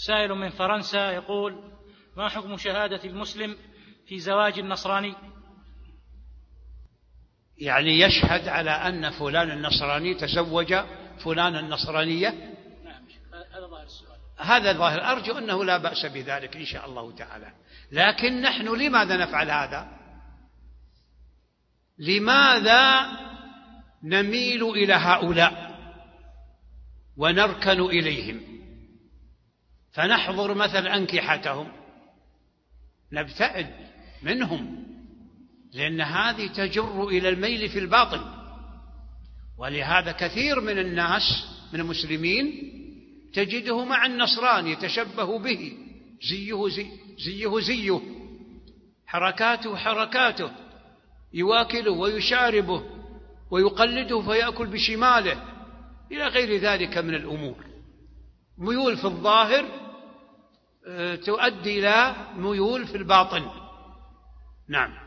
سائل من فرنسا يقول: ما حكم شهادة المسلم في زواج النصراني؟ يعني يشهد على أن فلان النصراني تزوج فلان النصرانية؟ نعم، هذا ظاهر السؤال. هذا ظاهر، أرجو أنه لا بأس بذلك إن شاء الله تعالى. لكن نحن لماذا نفعل هذا؟ لماذا نميل إلى هؤلاء ونركن إليهم فنحضر مثل أنكحتهم؟ نبتعد منهم، لأن هذه تجر إلى الميل في الباطل. ولهذا كثير من الناس من المسلمين تجده مع النصراني يتشبه به، زيه زيه، حركاته حركاته، يواكله ويشاربه ويقلده فيأكل بشماله إلى غير ذلك من الأمور. ميول في الظاهر تؤدي إلى ميول في الباطن. نعم.